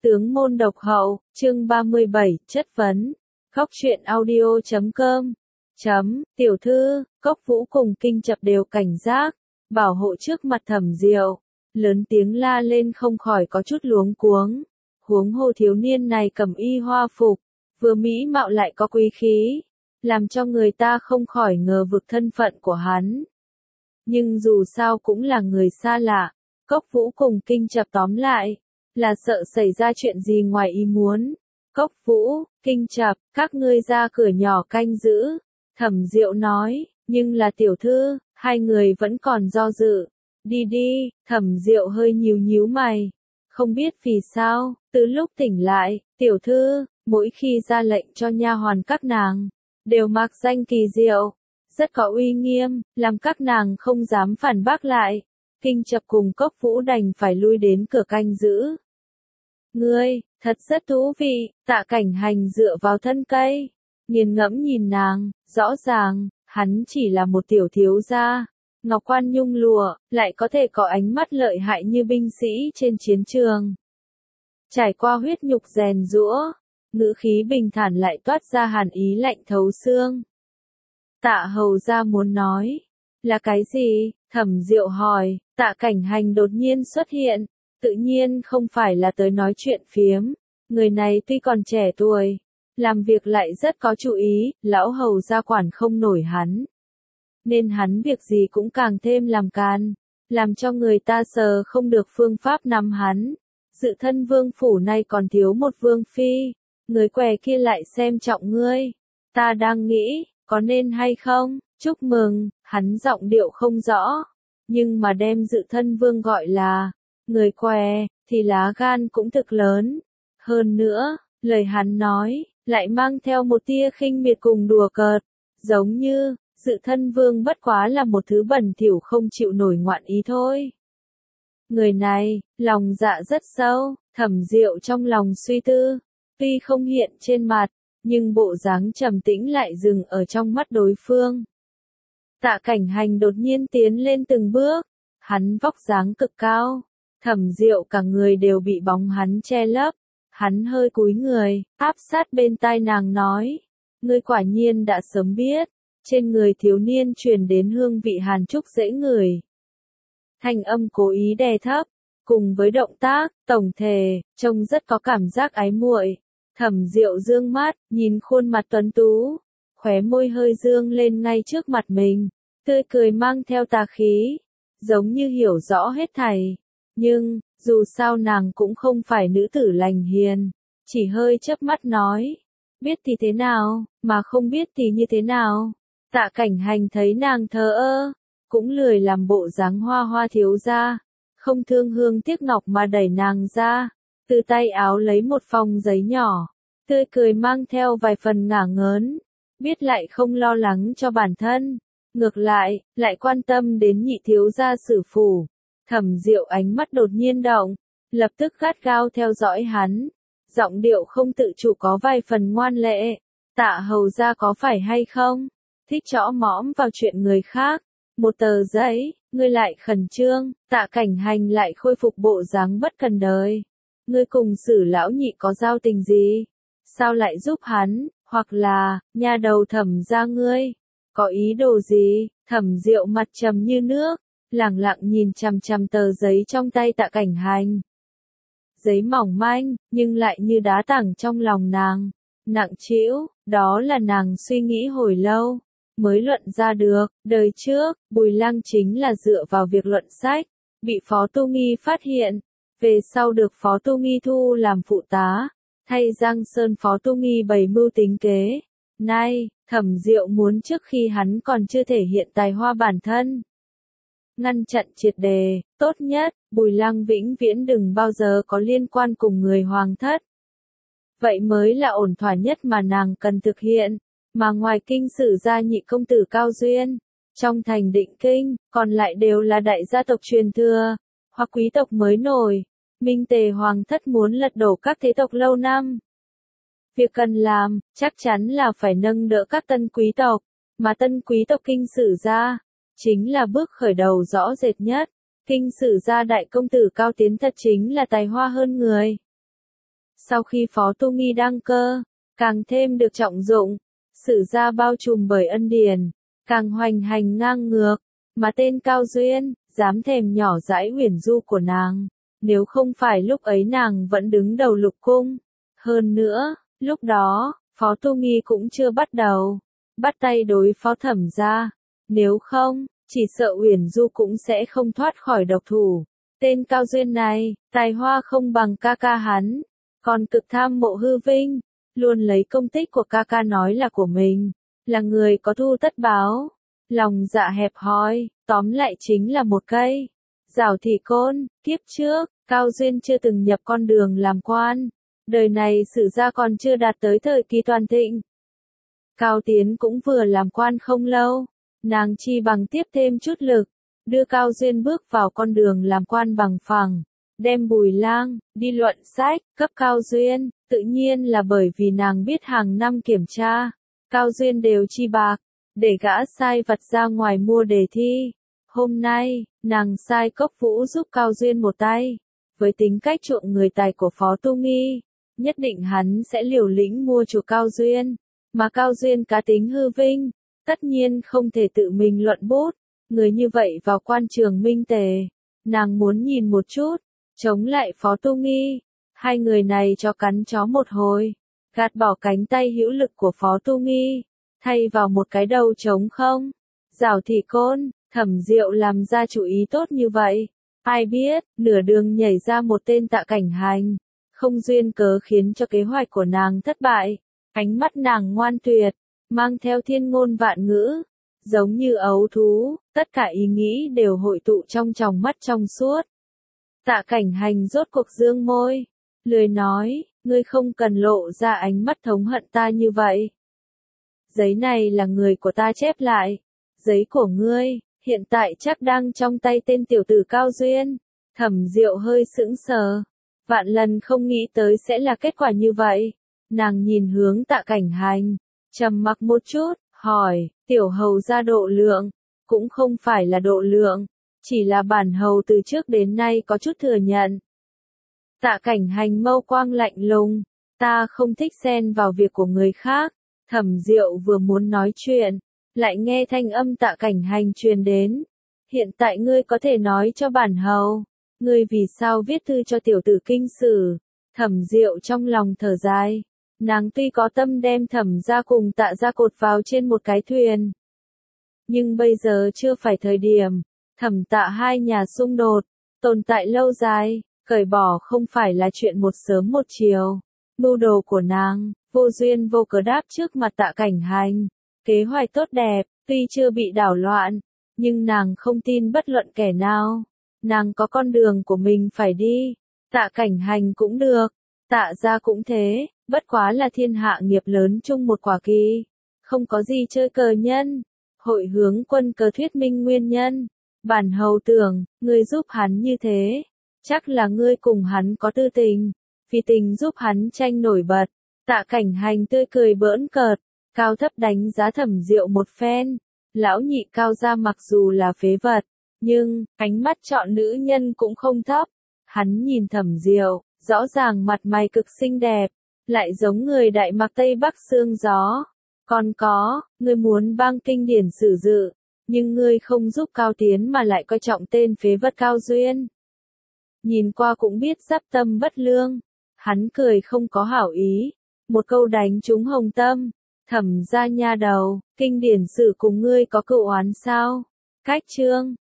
Tướng môn độc hậu, chương 37, chất vấn. Khóc truyện audio.com. Tiểu thư, Cốc Vũ cùng Kinh Chập đều cảnh giác, bảo hộ trước mặt Thẩm Diệu, lớn tiếng la lên không khỏi có chút luống cuống. Huống hồ thiếu niên này cầm y hoa phục, vừa mỹ mạo lại có quý khí, làm cho người ta không khỏi ngờ vực thân phận của hắn. Nhưng dù sao cũng là người xa lạ, Cốc Vũ cùng Kinh Chập tóm lại là sợ xảy ra chuyện gì ngoài ý muốn. Cốc Vũ, Kinh Chập, các ngươi ra cửa nhỏ canh giữ. Thẩm Diệu nói, nhưng là tiểu thư, hai người vẫn còn do dự. Đi đi, Thẩm Diệu hơi nhíu mày. Không biết vì sao, từ lúc tỉnh lại, tiểu thư, mỗi khi ra lệnh cho nha hoàn các nàng, đều mặc danh kỳ diệu, rất có uy nghiêm, làm các nàng không dám phản bác lại. Kinh Chập cùng Cốc Vũ đành phải lui đến cửa canh giữ. Ngươi, thật rất thú vị, Tạ Cảnh Hành dựa vào thân cây, nghiền ngẫm nhìn nàng, rõ ràng, hắn chỉ là một tiểu thiếu gia, ngọc quan nhung lụa, lại có thể có ánh mắt lợi hại như binh sĩ trên chiến trường. Trải qua huyết nhục rèn giũa, ngữ khí bình thản lại toát ra hàn ý lạnh thấu xương. Tạ hầu gia muốn nói, là cái gì? Thẩm Diệu hỏi. Tạ Cảnh Hành đột nhiên xuất hiện, tự nhiên không phải là tới nói chuyện phiếm. Người này tuy còn trẻ tuổi, làm việc lại rất có chủ ý, lão hầu gia quản không nổi hắn. Nên hắn việc gì cũng càng thêm làm càn, làm cho người ta sờ không được phương pháp nắm hắn. Dự thân vương phủ này còn thiếu một vương phi, người què kia lại xem trọng ngươi. Ta đang nghĩ, có nên hay không, chúc mừng, hắn giọng điệu không rõ. Nhưng mà đem dự thân vương gọi là người què, thì lá gan cũng thực lớn. Hơn nữa, lời hắn nói, lại mang theo một tia khinh miệt cùng đùa cợt, giống như, dự thân vương bất quá là một thứ bẩn thỉu không chịu nổi ngoạn ý thôi. Người này, lòng dạ rất sâu, Thẩm Diệu trong lòng suy tư, tuy không hiện trên mặt, nhưng bộ dáng trầm tĩnh lại dừng ở trong mắt đối phương. Tạ Cảnh Hành đột nhiên tiến lên từng bước, hắn vóc dáng cực cao, Thẩm Diệu cả người đều bị bóng hắn che lấp, hắn hơi cúi người, áp sát bên tai nàng nói, ngươi quả nhiên đã sớm biết, trên người thiếu niên truyền đến hương vị hàn trúc dễ ngửi. Thanh âm cố ý đè thấp, cùng với động tác, tổng thể, trông rất có cảm giác ái muội. Thẩm Diệu dương mắt, nhìn khuôn mặt tuấn tú, khóe môi hơi dương lên ngay trước mặt mình, tươi cười mang theo tà khí, giống như hiểu rõ hết thảy. Nhưng, dù sao nàng cũng không phải nữ tử lành hiền, chỉ hơi chớp mắt nói, biết thì thế nào, mà không biết thì như thế nào. Tạ Cảnh Hành thấy nàng thờ ơ, cũng lười làm bộ dáng hoa thiếu gia, không thương hương tiếc ngọc mà đẩy nàng ra, từ tay áo lấy một phong giấy nhỏ, tươi cười mang theo vài phần ngả ngớn, biết lại không lo lắng cho bản thân, ngược lại, lại quan tâm đến nhị thiếu gia Sử phủ. Thẩm Diệu ánh mắt đột nhiên động, lập tức gắt gao theo dõi hắn, giọng điệu không tự chủ có vài phần ngoan lệ. Tạ hầu gia có phải hay không? Thích chõ mõm vào chuyện người khác. Một tờ giấy, ngươi lại khẩn trương. Tạ Cảnh Hành lại khôi phục bộ dáng bất cần đời. Ngươi cùng Sử lão nhị có giao tình gì? Sao lại giúp hắn? Hoặc là, nhà đầu Thẩm gia ngươi, có ý đồ gì? Thẩm Diệu mặt trầm như nước, lẳng lặng nhìn chằm chằm tờ giấy trong tay Tạ Cảnh Hành. Giấy mỏng manh, nhưng lại như đá tảng trong lòng nàng, nặng trĩu, đó là nàng suy nghĩ hồi lâu, mới luận ra được. Đời trước, Bùi Lăng chính là dựa vào việc luận sách, bị Phó Tu Nghi phát hiện, về sau được Phó Tu Nghi thu làm phụ tá, thay Giang Sơn Phó Tu Nghi bày mưu tính kế. Nay, Thẩm Diệu muốn trước khi hắn còn chưa thể hiện tài hoa bản thân, ngăn chặn triệt đề, tốt nhất, Bùi Lăng vĩnh viễn đừng bao giờ có liên quan cùng người hoàng thất. Vậy mới là ổn thỏa nhất mà nàng cần thực hiện, mà ngoài kinh Sử gia nhị công tử Cao Duyên, trong thành Định Kinh, còn lại đều là đại gia tộc truyền thừa, hoặc quý tộc mới nổi. Minh Tề hoàng thất muốn lật đổ các thế tộc lâu năm. Việc cần làm, chắc chắn là phải nâng đỡ các tân quý tộc, mà tân quý tộc kinh Sử gia chính là bước khởi đầu rõ rệt nhất. Kinh Sử gia đại công tử Cao Tiến thật chính là tài hoa hơn người. Sau khi Phó Tu Nghi đăng cơ, càng thêm được trọng dụng, sử gia bao trùm bởi ân điển, càng hoành hành ngang ngược, mà tên Cao Duyên, dám thèm nhỏ dãi huyền du của nàng, nếu không phải lúc ấy nàng vẫn đứng đầu lục cung. Hơn nữa, lúc đó, Phó Tu Nghi cũng chưa bắt tay đối phó Thẩm gia, nếu không, chỉ sợ Uyển Du cũng sẽ không thoát khỏi độc thủ. Tên Cao Duyên này, tài hoa không bằng ca ca hắn, còn cực tham mộ hư vinh, luôn lấy công tích của ca ca nói là của mình, là người có thu tất báo, lòng dạ hẹp hòi, tóm lại chính là một cây rào thị côn. Kiếp trước, Cao Duyên chưa từng nhập con đường làm quan, đời này sử gia còn chưa đạt tới thời kỳ toàn thịnh. Cao Tiến cũng vừa làm quan không lâu, nàng chi bằng tiếp thêm chút lực, đưa Cao Duyên bước vào con đường làm quan bằng phẳng, đem Bùi Lang đi luận sách, cấp Cao Duyên, tự nhiên là bởi vì nàng biết hàng năm kiểm tra, Cao Duyên đều chi bạc, để gã sai vặt ra ngoài mua đề thi. Hôm nay, nàng sai Cốc Vũ giúp Cao Duyên một tay, với tính cách chuộng người tài của Phó Tu Nghi, nhất định hắn sẽ liều lĩnh mua chuộc Cao Duyên, mà Cao Duyên cá tính hư vinh, tất nhiên không thể tự mình luận bút, người như vậy vào quan trường minh tề, nàng muốn nhìn một chút, chống lại Phó Tu Nghi, hai người này cho cắn chó một hồi, gạt bỏ cánh tay hữu lực của Phó Tu Nghi, thay vào một cái đầu trống không, rào thị côn. Thẩm Diệu làm ra chủ ý tốt như vậy, ai biết, nửa đường nhảy ra một tên Tạ Cảnh Hành, không duyên cớ khiến cho kế hoạch của nàng thất bại, ánh mắt nàng ngoan tuyệt, mang theo thiên ngôn vạn ngữ, giống như ấu thú, tất cả ý nghĩ đều hội tụ trong tròng mắt trong suốt. Tạ Cảnh Hành rốt cuộc dương môi, lười nói, ngươi không cần lộ ra ánh mắt thống hận ta như vậy. Giấy này là người của ta chép lại, giấy của ngươi hiện tại chắc đang trong tay tên tiểu tử Cao Duyên. Thẩm Diệu hơi sững sờ, vạn lần không nghĩ tới sẽ là kết quả như vậy. Nàng nhìn hướng Tạ Cảnh Hành, trầm mặc một chút, hỏi, tiểu hầu gia độ lượng, cũng không phải là độ lượng, chỉ là bản hầu từ trước đến nay có chút thừa nhận. Tạ Cảnh Hành mâu quang lạnh lùng, ta không thích xen vào việc của người khác. Thẩm Diệu vừa muốn nói chuyện, lại nghe thanh âm Tạ Cảnh Hành truyền đến. Hiện tại ngươi có thể nói cho bản hầu, ngươi vì sao viết thư cho tiểu tử Kinh Sử. Thẩm Diệu trong lòng thở dài, nàng tuy có tâm đem Thẩm gia cùng Tạ gia cột vào trên một cái thuyền, nhưng bây giờ chưa phải thời điểm. Thẩm Tạ hai nhà xung đột, tồn tại lâu dài, cởi bỏ không phải là chuyện một sớm một chiều. Mưu đồ của nàng, vô duyên vô cớ đáp trước mặt Tạ Cảnh Hành. Kế hoạch tốt đẹp, tuy chưa bị đảo loạn, nhưng nàng không tin bất luận kẻ nào. Nàng có con đường của mình phải đi. Tạ Cảnh Hành cũng được, Tạ gia cũng thế, bất quá là thiên hạ nghiệp lớn chung một quả kỳ. Không có gì chơi cờ nhân. Hội hướng quân cờ thuyết minh nguyên nhân. Bản hầu tưởng, ngươi giúp hắn như thế, chắc là ngươi cùng hắn có tư tình, vì tình giúp hắn tranh nổi bật. Tạ Cảnh Hành tươi cười bỡn cợt, cao thấp đánh giá Thẩm Diệu một phen. Lão nhị Cao gia mặc dù là phế vật, nhưng ánh mắt chọn nữ nhân cũng không thấp. Hắn nhìn Thẩm Diệu, rõ ràng mặt mày cực xinh đẹp, lại giống người Đại Mạc Tây Bắc sương gió. Còn có, ngươi muốn bang kinh điển sử dự, nhưng ngươi không giúp Cao Tiến mà lại coi trọng tên phế vật Cao Duyên. Nhìn qua cũng biết giáp tâm bất lương. Hắn cười không có hảo ý, một câu đánh trúng hồng tâm. Thẩm gia nha đầu, kinh điển sử cùng ngươi có cựu oán sao? Cách chương